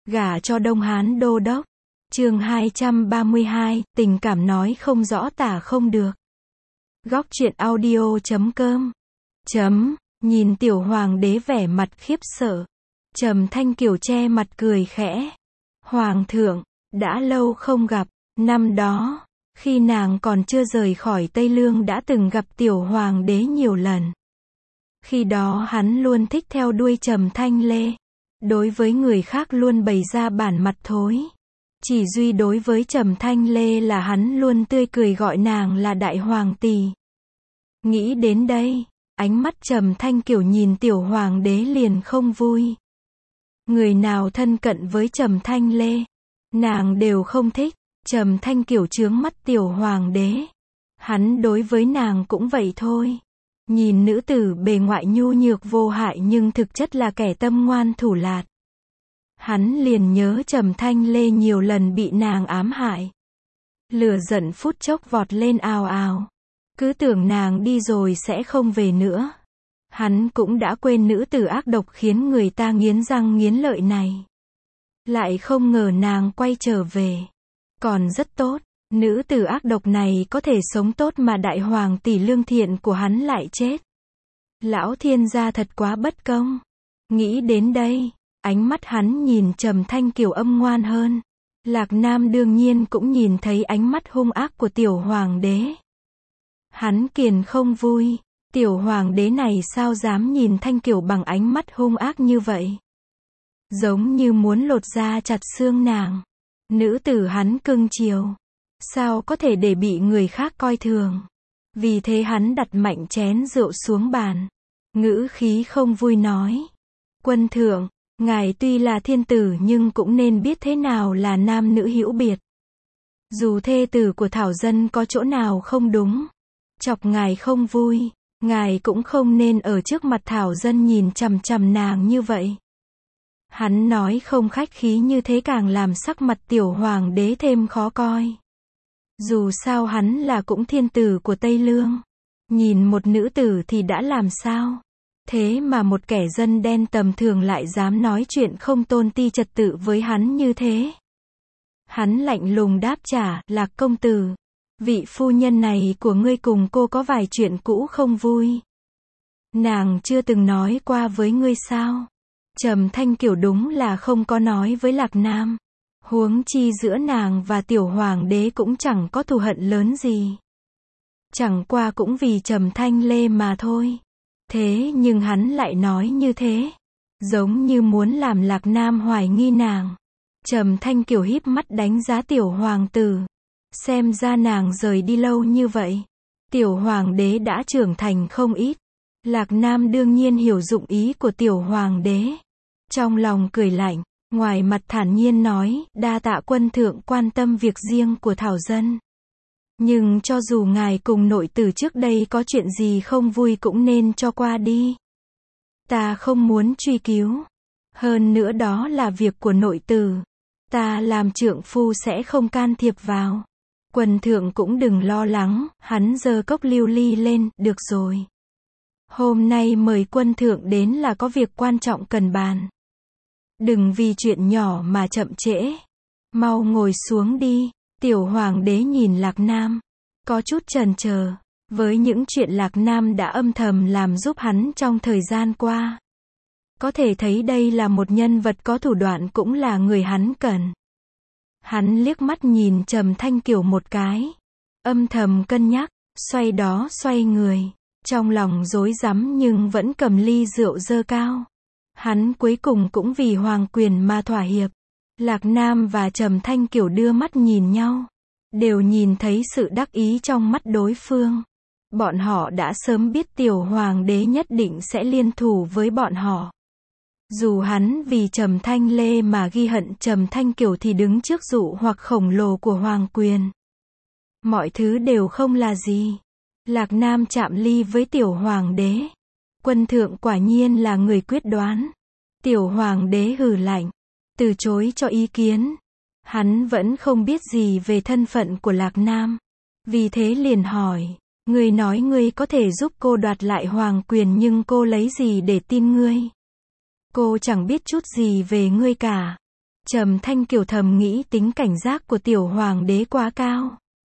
Gả cho Đông Hán đô đốc. Chương 232, tình cảm nói không rõ tả không được. Góc truyện audio.com. Nhìn tiểu hoàng đế vẻ mặt khiếp sợ. Trầm Thanh Kiều che mặt cười khẽ. Hoàng thượng, đã lâu không gặp, năm đó, khi nàng còn chưa rời khỏi Tây Lương đã từng gặp tiểu hoàng đế nhiều lần. Khi đó hắn luôn thích theo đuôi Trầm Thanh Lê. Đối với người khác luôn bày ra bản mặt thối. Chỉ duy đối với Trầm Thanh Lê là hắn luôn tươi cười gọi nàng là đại hoàng tỷ. Nghĩ đến đây, ánh mắt Trầm Thanh Kiều nhìn tiểu hoàng đế liền không vui. Người nào thân cận với Trầm Thanh Lê, nàng đều không thích. Trầm Thanh Kiều chướng mắt tiểu hoàng đế. Hắn đối với nàng cũng vậy thôi. Nhìn nữ tử bề ngoại nhu nhược vô hại nhưng thực chất là kẻ tâm ngoan thủ lạt. Hắn liền nhớ Trầm Thanh Lê nhiều lần bị nàng ám hại. Lửa giận phút chốc vọt lên ào ào. Cứ tưởng nàng đi rồi sẽ không về nữa. Hắn cũng đã quên nữ tử ác độc khiến người ta nghiến răng nghiến lợi này. Lại không ngờ nàng quay trở về. Còn rất tốt, nữ tử ác độc này có thể sống tốt mà đại hoàng tỷ lương thiện của hắn lại chết. Lão thiên gia thật quá bất công. Nghĩ đến đây, ánh mắt hắn nhìn Trầm Thanh Kiều âm ngoan hơn. Lạc Nam đương nhiên cũng nhìn thấy ánh mắt hung ác của tiểu hoàng đế. Hắn kiền không vui, tiểu hoàng đế này sao dám nhìn Thanh Kiều bằng ánh mắt hung ác như vậy. Giống như muốn lột da chặt xương nàng. Nữ tử hắn cưng chiều. Sao có thể để bị người khác coi thường. Vì thế hắn đặt mạnh chén rượu xuống bàn. Ngữ khí không vui nói. Quân thượng, ngài tuy là thiên tử nhưng cũng nên biết thế nào là nam nữ hữu biệt. Dù thê tử của Thảo Dân có chỗ nào không đúng, chọc ngài không vui, ngài cũng không nên ở trước mặt Thảo Dân nhìn chằm chằm nàng như vậy. Hắn nói không khách khí như thế càng làm sắc mặt tiểu hoàng đế thêm khó coi. Dù sao hắn là cũng thiên tử của Tây Lương. Nhìn một nữ tử thì đã làm sao? Thế mà một kẻ dân đen tầm thường lại dám nói chuyện không tôn ti trật tự với hắn như thế. Hắn lạnh lùng đáp trả, Lạc công tử. Vị phu nhân này của ngươi cùng cô có vài chuyện cũ không vui. Nàng chưa từng nói qua với ngươi sao? Trầm Thanh Kiều đúng là không có nói với Lạc Nam. Huống chi giữa nàng và tiểu hoàng đế cũng chẳng có thù hận lớn gì. Chẳng qua cũng vì Trầm Thanh Lê mà thôi. Thế nhưng hắn lại nói như thế. Giống như muốn làm Lạc Nam hoài nghi nàng. Trầm Thanh Kiều híp mắt đánh giá tiểu hoàng tử. Xem ra nàng rời đi lâu như vậy. Tiểu hoàng đế đã trưởng thành không ít. Lạc Nam đương nhiên hiểu dụng ý của tiểu hoàng đế. Trong lòng cười lạnh, ngoài mặt thản nhiên nói, đa tạ quân thượng quan tâm việc riêng của Thảo Dân. Nhưng cho dù ngài cùng nội tử trước đây có chuyện gì không vui cũng nên cho qua đi. Ta không muốn truy cứu. Hơn nữa đó là việc của nội tử. Ta làm trượng phu sẽ không can thiệp vào. Quân thượng cũng đừng lo lắng, hắn giơ cốc lưu ly lên, được rồi. Hôm nay mời quân thượng đến là có việc quan trọng cần bàn. Đừng vì chuyện nhỏ mà chậm trễ. Mau ngồi xuống đi. Tiểu hoàng đế nhìn Lạc Nam. Có chút chần chờ. Với những chuyện Lạc Nam đã âm thầm làm giúp hắn trong thời gian qua. Có thể thấy đây là một nhân vật có thủ đoạn cũng là người hắn cần. Hắn liếc mắt nhìn Trầm Thanh Kiều một cái. Âm thầm cân nhắc, xoay đó xoay người. Trong lòng rối rắm nhưng vẫn cầm ly rượu dơ cao. Hắn cuối cùng cũng vì hoàng quyền mà thỏa hiệp. Lạc Nam và Trầm Thanh Kiều đưa mắt nhìn nhau. Đều nhìn thấy sự đắc ý trong mắt đối phương. Bọn họ đã sớm biết tiểu hoàng đế nhất định sẽ liên thủ với bọn họ. Dù hắn vì Trầm Thanh Lê mà ghi hận Trầm Thanh Kiều thì đứng trước dụ hoặc khổng lồ của hoàng quyền. Mọi thứ đều không là gì. Lạc Nam chạm ly với tiểu hoàng đế. Quân thượng quả nhiên là người quyết đoán. Tiểu hoàng đế hừ lạnh, từ chối cho ý kiến. Hắn vẫn không biết gì về thân phận của Lạc Nam. Vì thế liền hỏi, ngươi nói ngươi có thể giúp cô đoạt lại hoàng quyền nhưng cô lấy gì để tin ngươi? Cô chẳng biết chút gì về ngươi cả. Trầm Thanh Kiều thầm nghĩ tính cảnh giác của tiểu hoàng đế quá cao.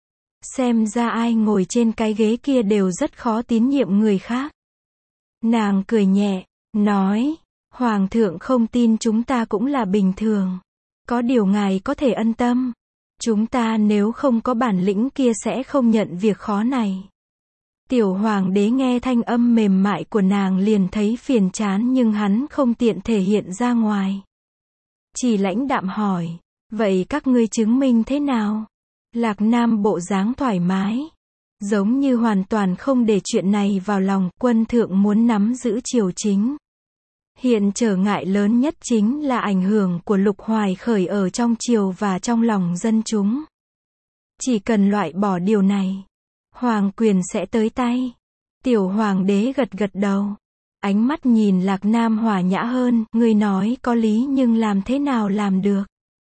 Xem ra ai ngồi trên cái ghế kia đều rất khó tín nhiệm người khác. Nàng cười nhẹ, nói, Hoàng thượng không tin chúng ta cũng là bình thường. Có điều ngài có thể ân tâm. Chúng ta nếu không có bản lĩnh kia sẽ không nhận việc khó này. Tiểu hoàng đế nghe thanh âm mềm mại của nàng liền thấy phiền chán nhưng hắn không tiện thể hiện ra ngoài. Chỉ lãnh đạm hỏi, vậy các ngươi chứng minh thế nào? Lạc Nam bộ dáng thoải mái. Giống như hoàn toàn không để chuyện này vào lòng, quân thượng muốn nắm giữ triều chính. Hiện trở ngại lớn nhất chính là ảnh hưởng của Lục Hoài Khởi ở trong triều và trong lòng dân chúng. Chỉ cần loại bỏ điều này, hoàng quyền sẽ tới tay. Tiểu hoàng đế gật gật đầu. Ánh mắt nhìn Lạc Nam hòa nhã hơn, ngươi nói có lý nhưng làm thế nào làm được.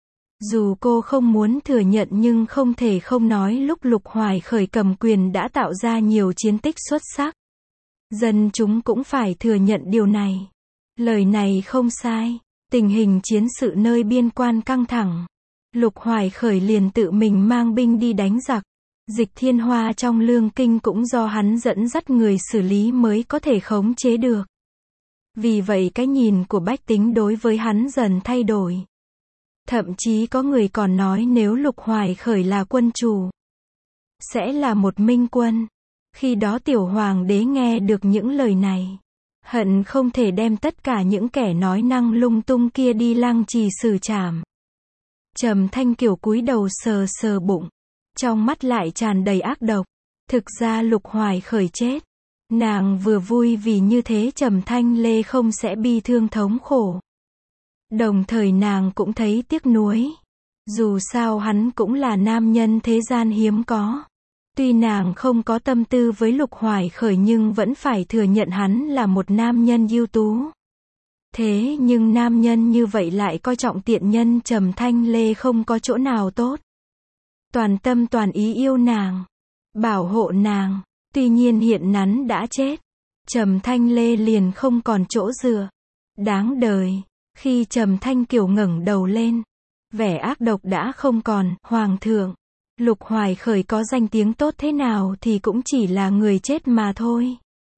Dù cô không muốn thừa nhận nhưng không thể không nói lúc Lục Hoài Khởi cầm quyền đã tạo ra nhiều chiến tích xuất sắc. Dân chúng cũng phải thừa nhận điều này. Lời này không sai. Tình hình chiến sự nơi biên quan căng thẳng. Lục Hoài Khởi liền tự mình mang binh đi đánh giặc. Dịch Thiên Hoa trong Lương Kinh cũng do hắn dẫn dắt người xử lý mới có thể khống chế được. Vì vậy cái nhìn của bách tính đối với hắn dần thay đổi. Thậm chí có người còn nói nếu Lục Hoài Khởi là quân chủ, sẽ là một minh quân. Khi đó tiểu hoàng đế nghe được những lời này, hận không thể đem tất cả những kẻ nói năng lung tung kia đi lăng trì xử trảm. Trầm Thanh Kiều cúi đầu sờ sờ bụng, trong mắt lại tràn đầy ác độc. Thực ra Lục Hoài Khởi chết, nàng vừa vui vì như thế Trầm Thanh Lê không sẽ bi thương thống khổ. Đồng thời nàng cũng thấy tiếc nuối. Dù sao hắn cũng là nam nhân thế gian hiếm có. Tuy nàng không có tâm tư với Lục Hoài Khởi nhưng vẫn phải thừa nhận hắn là một nam nhân ưu tú. Thế nhưng nam nhân như vậy lại coi trọng tiện nhân Trầm Thanh Lê không có chỗ nào tốt. Toàn tâm toàn ý yêu nàng, bảo hộ nàng. Tuy nhiên hiện hắn đã chết, Trầm Thanh Lê liền không còn chỗ dựa. Đáng đời. Khi Trầm Thanh Kiều ngẩng đầu lên, vẻ ác độc đã không còn. Hoàng thượng, Lục Hoài Khởi có danh tiếng tốt thế nào thì cũng chỉ là người chết mà thôi.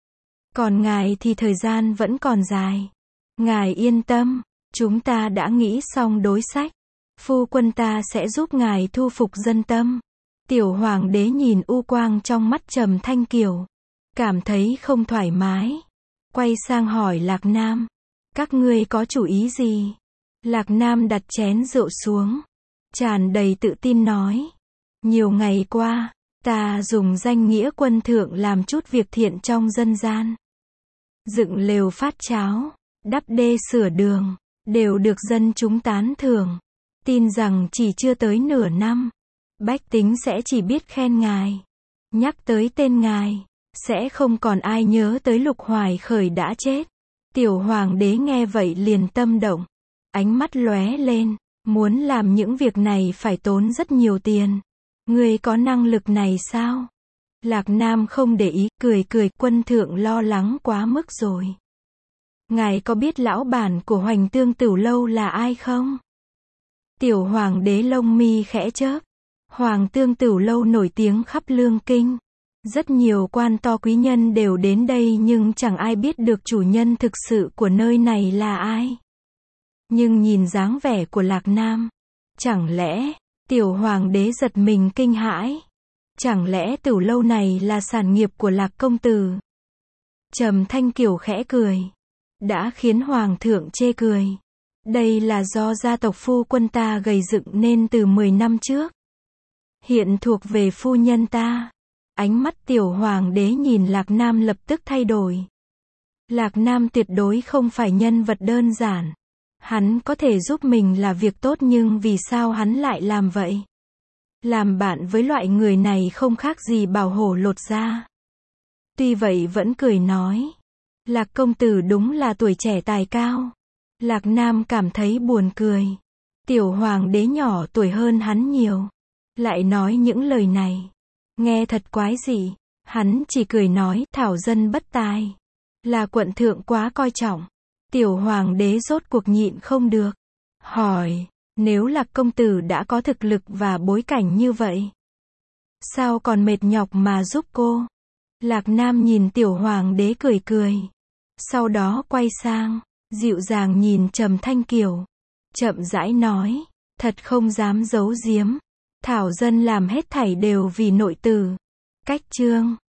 Còn ngài thì thời gian vẫn còn dài. Ngài yên tâm, chúng ta đã nghĩ xong đối sách. Phu quân ta sẽ giúp ngài thu phục dân tâm. Tiểu hoàng đế nhìn u quang trong mắt Trầm Thanh Kiều, cảm thấy không thoải mái. Quay sang hỏi Lạc Nam, các ngươi có chủ ý gì? Lạc Nam đặt chén rượu xuống, tràn đầy tự tin nói, nhiều ngày qua, ta dùng danh nghĩa quân thượng làm chút việc thiện trong dân gian. Dựng lều phát cháo, đắp đê sửa đường, đều được dân chúng tán thưởng. Tin rằng chỉ chưa tới nửa năm, bách tính sẽ chỉ biết khen ngài. Nhắc tới tên ngài, sẽ không còn ai nhớ tới Lục Hoài Khởi đã chết. Tiểu hoàng đế nghe vậy liền tâm động. Ánh mắt lóe lên, muốn làm những việc này phải tốn rất nhiều tiền. Ngươi có năng lực này sao? Lạc Nam không để ý, cười cười, quân thượng lo lắng quá mức rồi. Ngài có biết lão bản của Hoành Tương Tửu Lâu là ai không? Tiểu hoàng đế lông mi khẽ chớp. Hoàng Tương Tửu Lâu nổi tiếng khắp Lương Kinh. Rất nhiều quan to quý nhân đều đến đây nhưng chẳng ai biết được chủ nhân thực sự của nơi này là ai. Nhưng nhìn dáng vẻ của Lạc Nam, chẳng lẽ, tiểu hoàng đế giật mình kinh hãi. Chẳng lẽ Tửu Lâu này là sản nghiệp của Lạc công tử? Trầm Thanh Kiều khẽ cười, đã khiến hoàng thượng chê cười. Đây là do gia tộc phu quân ta gầy dựng nên từ 10 năm trước. Hiện thuộc về phu nhân ta. Ánh mắt tiểu hoàng đế nhìn Lạc Nam lập tức thay đổi. Lạc Nam tuyệt đối không phải nhân vật đơn giản. Hắn có thể giúp mình là việc tốt nhưng vì sao hắn lại làm vậy? Làm bạn với loại người này không khác gì bảo hổ lột da. Tuy vậy vẫn cười nói, Lạc công tử đúng là tuổi trẻ tài cao. Lạc Nam cảm thấy buồn cười. Tiểu hoàng đế nhỏ tuổi hơn hắn nhiều, lại nói những lời này, nghe thật quái dị. Hắn chỉ cười nói, thảo dân bất tài, là quận thượng quá coi trọng. Tiểu hoàng đế rốt cuộc nhịn không được, hỏi, Nếu Lạc công tử đã có thực lực và bối cảnh như vậy, sao còn mệt nhọc mà giúp cô? Lạc Nam nhìn tiểu hoàng đế cười cười. Sau đó quay sang, dịu dàng nhìn Trầm Thanh Kiều. Chậm rãi nói, thật không dám giấu giếm. Thảo dân làm hết thảy đều vì nội tử. Cách chương